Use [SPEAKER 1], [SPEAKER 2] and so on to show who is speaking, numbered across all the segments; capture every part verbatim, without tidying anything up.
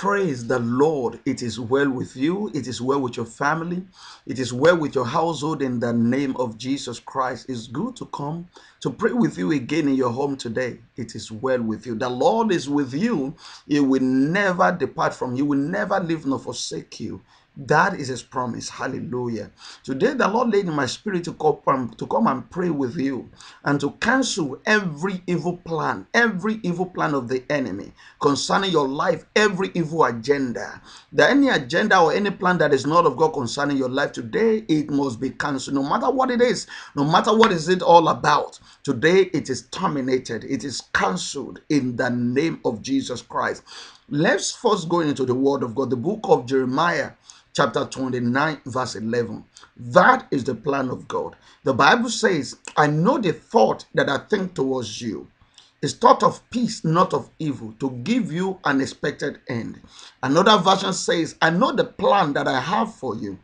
[SPEAKER 1] Praise the Lord. It is well with you. It is well with your family. It is well with your household in the name of Jesus Christ. It's good to come to pray with you again in your home today. It is well with you. The Lord is with you. He will never depart from you. He will never leave nor forsake you. That is his promise. Hallelujah. Today, the Lord laid in my spirit to come, to come and pray with you and to cancel every evil plan, every evil plan of the enemy concerning your life, every evil agenda. That any agenda or any plan that is not of God concerning your life today, it must be cancelled. No matter what it is, no matter what is it all about, today it is terminated. It is cancelled in the name of Jesus Christ. Let's first go into the word of God, the book of Jeremiah, chapter twenty-nine, verse eleven. That is the plan of God. The Bible says, I know the thought that I think towards you is thought of peace, not of evil, to give you an expected end. Another version says, I know the plan that I have for you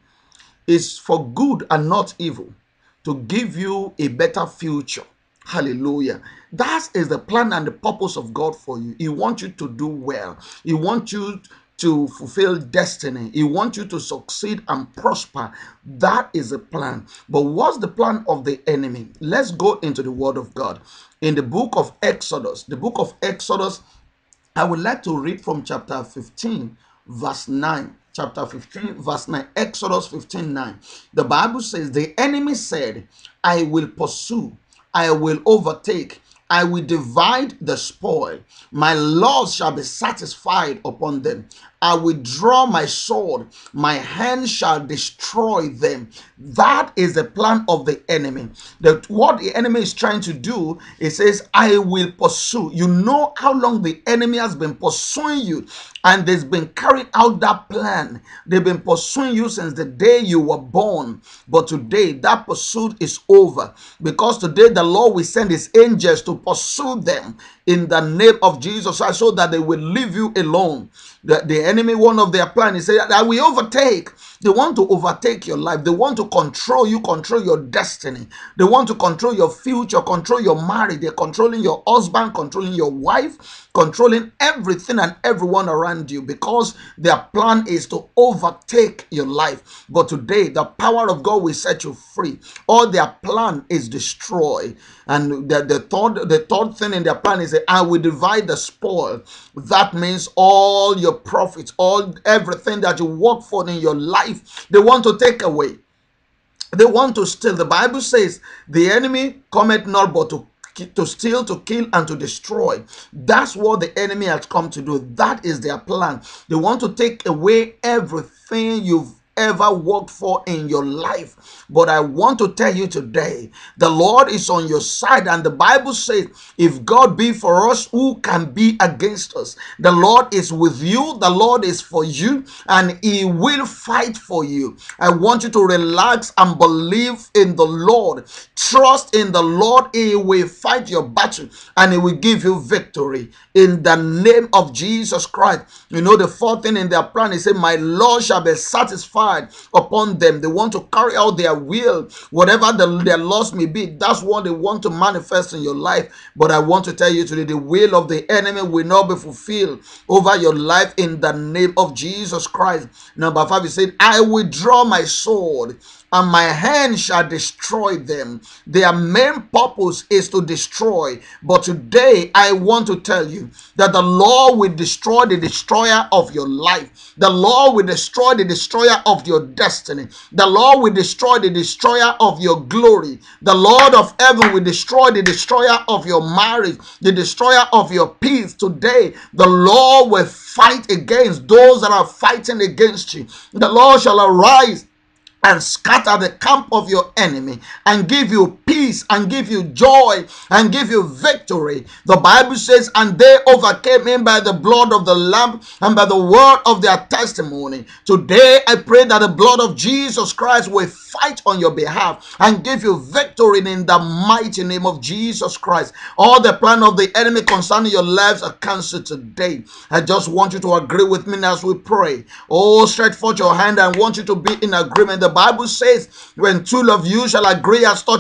[SPEAKER 1] is for good and not evil, to give you a better future. Hallelujah. That is the plan and the purpose of God for you. He wants you to do well. He wants you to fulfill destiny. He wants you to succeed and prosper. That is the plan. But what's the plan of the enemy? Let's go into the word of God. In the book of Exodus, the book of Exodus, I would like to read from chapter fifteen, verse nine. Chapter fifteen, verse nine. Exodus fifteen, nine. The Bible says, the enemy said, I will pursue, I will overtake, I will divide the spoil. My laws shall be satisfied upon them. I will draw my sword. My hand shall destroy them. That is the plan of the enemy. That what the enemy is trying to do, it says, I will pursue. You know how long the enemy has been pursuing you, and there's been carrying out that plan. They've been pursuing you since the day you were born. But today, that pursuit is over, because today the Lord will send his angels to pursue them in the name of Jesus, so that they will leave you alone. The, the enemy, one of their plans is that I will overtake. They want to overtake your life. They want to control you, control your destiny. They want to control your future, control your marriage. They're controlling your husband, controlling your wife, controlling everything and everyone around you, because their plan is to overtake your life. But today, the power of God will set you free. All their plan is destroyed. And the, the, third, the third thing in their plan is that I will divide the spoil. That means all your profits, all everything that you work for in your life, they want to take away. They want to steal. The Bible says the enemy cometh not but to to steal, to kill, and to destroy. That's what the enemy has come to do. That is their plan. They want to take away everything you've ever worked for in your life. But I want to tell you today, the Lord is on your side, and the Bible says, if God be for us, who can be against us? The Lord is with you, the Lord is for you, and he will fight for you. I want you to relax and believe in the Lord. Trust in the Lord. He will fight your battle, and he will give you victory in the name of Jesus Christ. You know, the fourth thing in their plan is say, my Lord shall be satisfied upon them. They want to carry out their will, whatever the, their loss may be. That's what they want to manifest in your life. But I want to tell you today, the will of the enemy will not be fulfilled over your life in the name of Jesus Christ. Number five, he said, I will draw my sword, and my hand shall destroy them. Their main purpose is to destroy. But today, I want to tell you that the Lord will destroy the destroyer of your life. The Lord will destroy the destroyer of your destiny. The Lord will destroy the destroyer of your glory. The Lord of heaven will destroy the destroyer of your marriage, the destroyer of your peace. Today, the Lord will fight against those that are fighting against you. The Lord shall arise and scatter the camp of your enemy, and give you peace, and give you joy, and give you victory. The Bible says, and they overcame him by the blood of the Lamb and by the word of their testimony. Today I pray that the blood of Jesus Christ will fight on your behalf and give you victory in the mighty name of Jesus Christ. All the plan of the enemy concerning your lives are cancelled today. I just want you to agree with me as we pray. Oh, stretch forth your hand. I want you to be in agreement. The Bible says, when two of you shall agree as touching a thing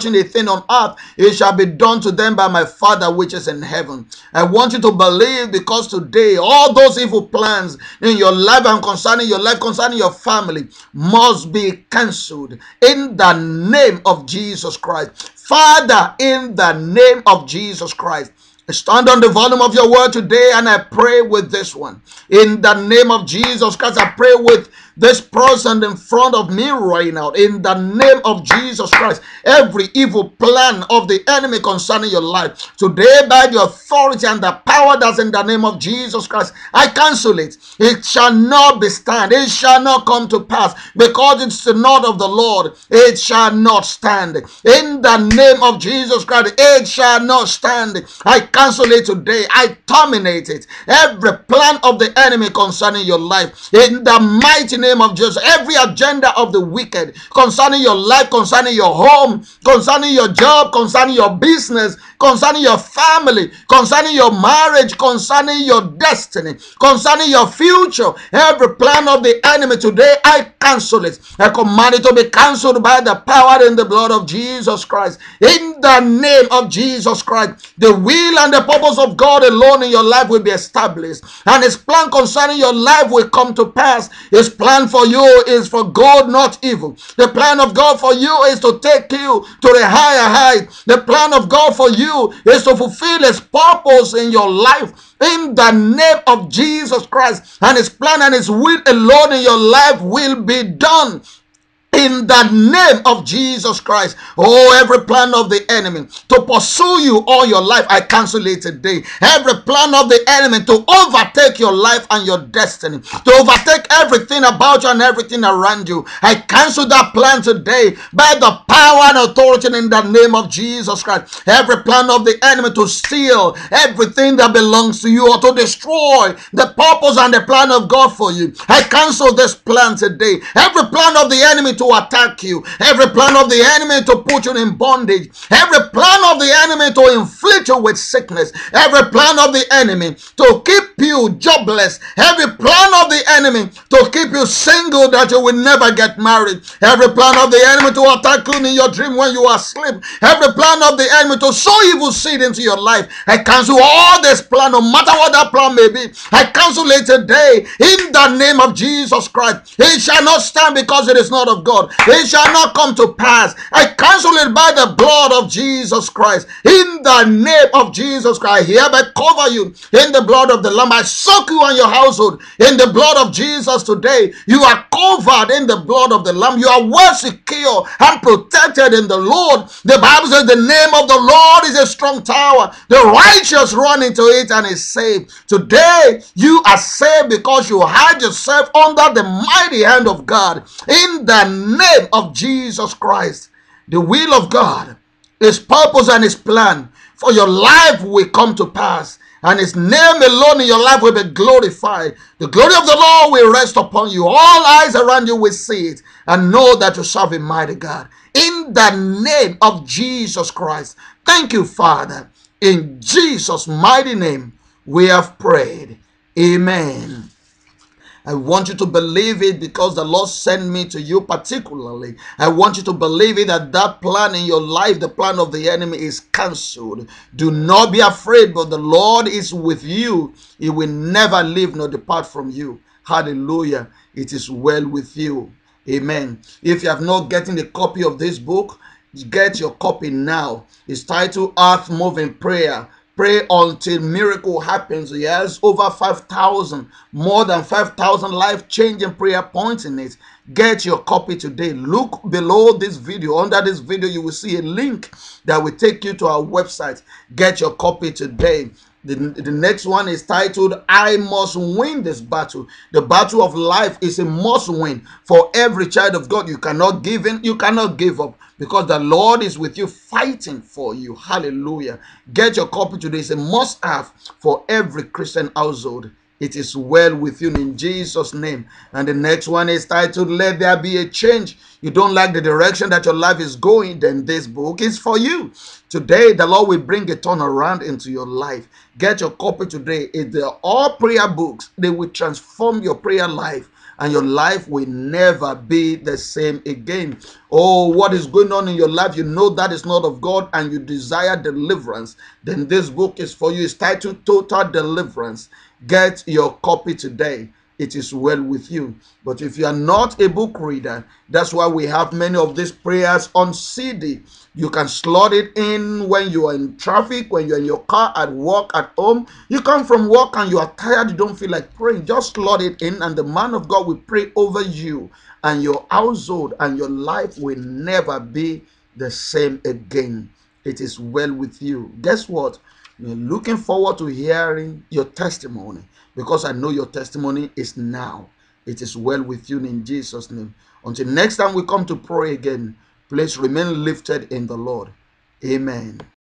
[SPEAKER 1] men on earth, it shall be done to them by my Father which is in heaven. I want you to believe, because today all those evil plans in your life and concerning your life, concerning your family, must be cancelled in the name of Jesus Christ. Father, in the name of Jesus Christ, stand on the volume of your word today, and I pray with this one. In the name of Jesus Christ, I pray with this person in front of me right now. In the name of Jesus Christ, every evil plan of the enemy concerning your life, today by the authority and the power that's in the name of Jesus Christ, I cancel it. It shall not be stand. It shall not come to pass, because it's not of the Lord. It shall not stand. In the name of Jesus Christ, it shall not stand. I cancel it today. I terminate it. Every plan of the enemy concerning your life, in the mighty name of Jesus, every agenda of the wicked concerning your life, concerning your home, concerning your job, concerning your business, concerning your family, concerning your marriage, concerning your destiny, concerning your future, every plan of the enemy today, I cancel it. I command it to be cancelled by the power in the blood of Jesus Christ. In the name of Jesus Christ, the will and the purpose of God alone in your life will be established, and his plan concerning your life will come to pass. His plan for you is for good, not evil. The plan of God for you is to take you to the higher height. The plan of God for you is to fulfill his purpose in your life, in the name of Jesus Christ. And his plan and his will alone in your life will be done, in the name of Jesus Christ. Oh, every plan of the enemy to pursue you all your life, I cancel it today. Every plan of the enemy to overtake your life and your destiny, to overtake everything about you and everything around you, I cancel that plan today by the power and authority in the name of Jesus Christ. Every plan of the enemy to steal everything that belongs to you, or to destroy the purpose and the plan of God for you, I cancel this plan today. Every plan of the enemy to attack you, every plan of the enemy to put you in bondage, every plan of the enemy to inflict you with sickness, every plan of the enemy to keep you jobless, every plan of the enemy to keep you single that you will never get married, every plan of the enemy to attack you in your dream when you are asleep, every plan of the enemy to sow evil seed into your life, I cancel all this plan, no matter what that plan may be. I cancel it today in the name of Jesus Christ. It shall not stand, because it is not of God. It shall not come to pass. I cancel it by the blood of Jesus Christ. In the name of Jesus Christ, I hereby cover you in the blood of the Lamb. I soak you and your household in the blood of Jesus today. You are covered in the blood of the Lamb. You are well secure and protected in the Lord. The Bible says the name of the Lord is a strong tower. The righteous run into it and is saved. Today, you are saved because you hide yourself under the mighty hand of God. In the name of Jesus Christ, the will of God, his purpose and his plan for your life will come to pass, and his name alone in your life will be glorified. The glory of the Lord will rest upon you. All eyes around you will see it and know that you serve a mighty God. In the name of Jesus Christ, thank you, Father. In Jesus' mighty name we have prayed. Amen. I want you to believe it, because the Lord sent me to you particularly. I want you to believe it, that that plan in your life, the plan of the enemy, is cancelled. Do not be afraid, but the Lord is with you. He will never leave nor depart from you. Hallelujah. It is well with you. Amen. If you have not gotten a copy of this book, get your copy now. It's titled Earth Moving Prayer. Pray until miracle happens. He has over five thousand, more than five thousand life-changing prayer points in it. Get your copy today. Look below this video. Under this video, you will see a link that will take you to our website. Get your copy today. The, the next one is titled, I Must Win This Battle. The battle of life is a must win for every child of God. You cannot give in, you cannot give up, because the Lord is with you, fighting for you. Hallelujah. Get your copy today. It's a must have for every Christian household. It is well with you in Jesus' name. And the next one is titled, Let There Be a Change. You don't like the direction that your life is going, then this book is for you. Today, the Lord will bring a turnaround into your life. Get your copy today. It's the all prayer books. They will transform your prayer life and your life will never be the same again. Oh, what is going on in your life? You know that is not of God and you desire deliverance. Then this book is for you. It's titled Total Deliverance. Get your copy today. It is well with you. But if you are not a book reader, that's why we have many of these prayers on C D. You can slot it in when you are in traffic, when you're in your car, at work, at home. You come from work and you are tired, you don't feel like praying. Just slot it in and the man of God will pray over you and your household, and your life will never be the same again. It is well with you. Guess what? We're looking forward to hearing your testimony, because I know your testimony is now. It is well with you in Jesus' name. Until next time we come to pray again, please remain lifted in the Lord. Amen.